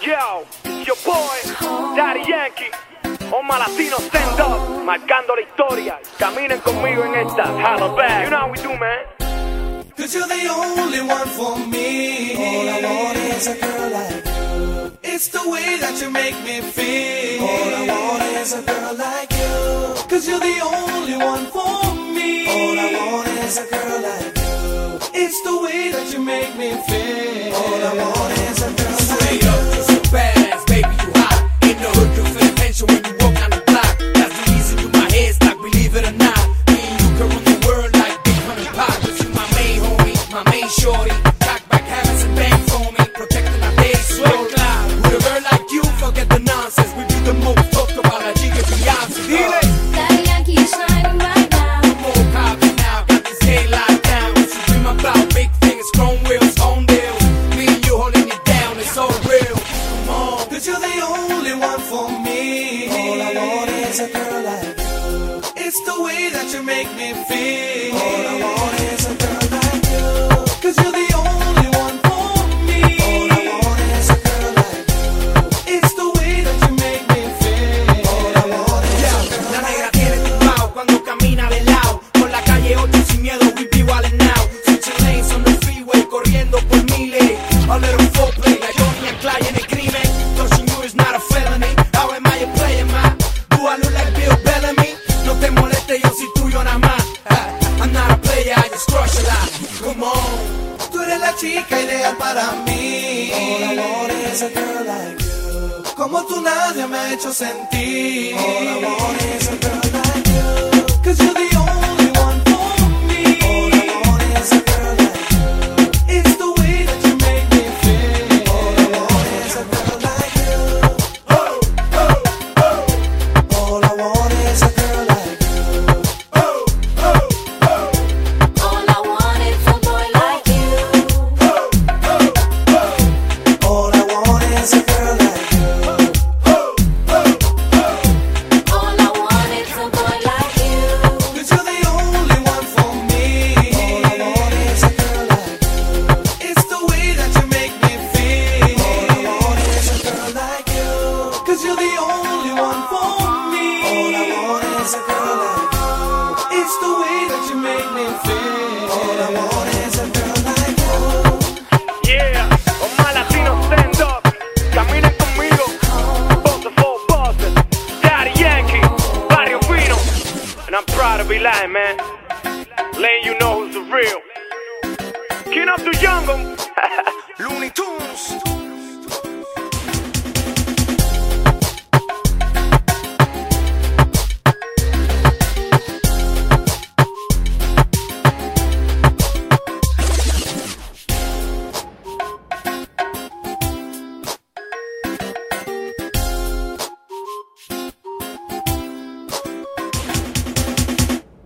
Yo, it's your boy, Daddy Yankee. Oma Latino stand up, marcando la historia. Caminen conmigo en esta Hollow Bag. You know how we do, man. Cause you're the only one for me. All I want is a girl like you. It's the way that you make me feel. All I want is a girl like you. Cause you're the only one for me. All I want is a girl like you. It's the way that you make me feel. All I want is a girl like Straight you. up, you so fast, baby, you hot. In the hood, you feel attention when you walk down the block. That's the reason you my head stock, believe it or not. Me and you can run the world like Big Honey Pop. Cause you my main homie, my main shorty. Back habits and bang for me, protecting our days slowly. With a girl like you, forget the nonsense. We be the most talked about, like Giga Beyonce. Daddy Yankee is shining right now. No more cops now, got this game locked down. What you dream about, big things, chrome wheels, home deals. Me and you holding it down, it's so real. Come on. Cause you're the only one for me. All I want is a girl like you. It's the way that you make me feel. All I want is a girl like you. Cause you're the only one for me. All I want is a girl like you. It's the way that you make me feel. All I want is a girl La like negra tiene tumbao cuando camina de lado. Por la calle 8 sin miedo, we be wildin' now. Switching lanes on the freeway, corriendo por miles. A little foreplay, like Johnny and Clyde en el crimen. Touching you is not a felony. How am I a player, man? Do I look like Bill Bellamy? No te moleste, yo soy tuyo nada más. I'm not a player, I just crush a lot. Come on. Tú eres la chica ideal para mí. All I want is a girl like you. Como tú nadie me ha hecho sentir. All I want is a girl like you. Cause you're the only one for me. All I want is a girl like you. It's the way that you make me feel. All I want is a girl like you. Oh, oh, oh, All I want is a girl like you. oh, oh, oh, All I want is a boy like you. oh, oh, oh. All I want is a girl like you. All I want is a boy like you. Cause you're the only one for me. All I want is a girl like you. It's the way that you make me feel. All I want is a girl like you. Cause you're the only one for me. All I want is a girl like you. It's the way that you make me feel. All I want is a girl like you. Yeah, Oma Latino stand up. Caminen conmigo. Both of all bosses. Daddy Yankee, Barrio Fino. And I'm proud to be lying, man. Letting you know who's the real. King of the jungle.